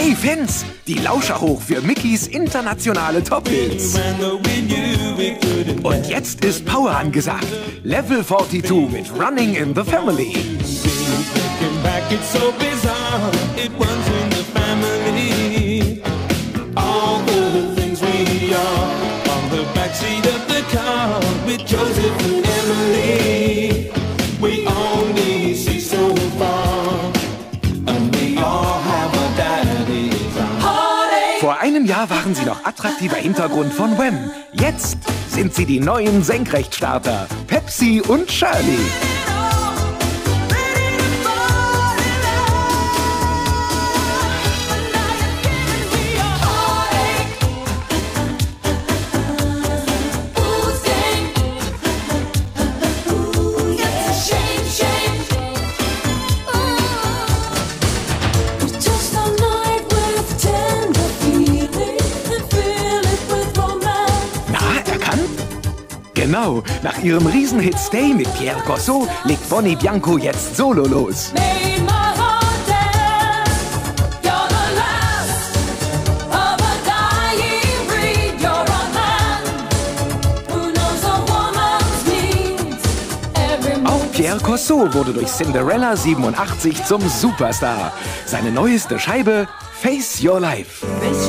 Hey Fans, die Lauscher hoch für Mickeys internationale Top-Hits. Und jetzt ist Power angesagt. Level 42 mit Running in the Family. Vor einem Jahr waren sie noch attraktiver Hintergrund von Wham. Jetzt sind sie die neuen Senkrechtstarter, Pepsi und Shirley. Genau, nach ihrem Riesenhit Stay mit Pierre Corso legt Bonnie Bianco jetzt solo los. Auch Pierre Corso wurde durch Cinderella 87 zum Superstar. Seine neueste Scheibe, Face Your Life.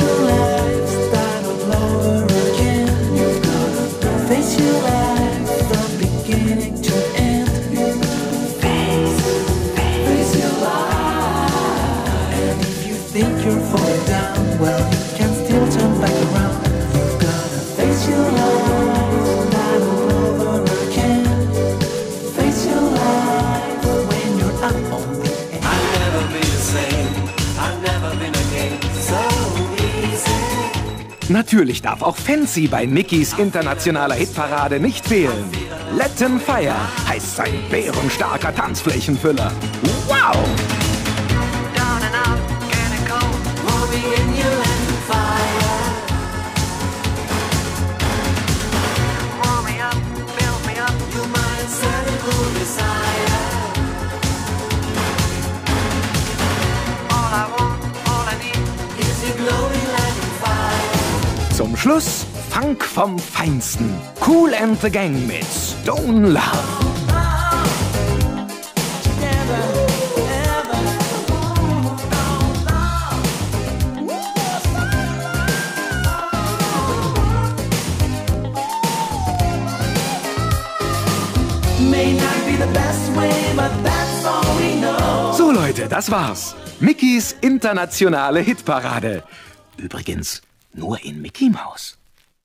Think you're falling down, well, you can still turn back around. You've gotta face your life, start all over again. Face your life when you're up on the end. I've never been the same, I've never been again, so easy. Natürlich darf auch Fancy bei Mickeys internationaler Hitparade nicht fehlen. Let 'em Fire heißt sein bärenstarker Tanzflächenfüller. Wow! Zum Schluss Funk vom Feinsten. Kool and the Gang mit Stone Love. So Leute, das war's. Mickeys internationale Hitparade. Übrigens nur in Mickey Mouse.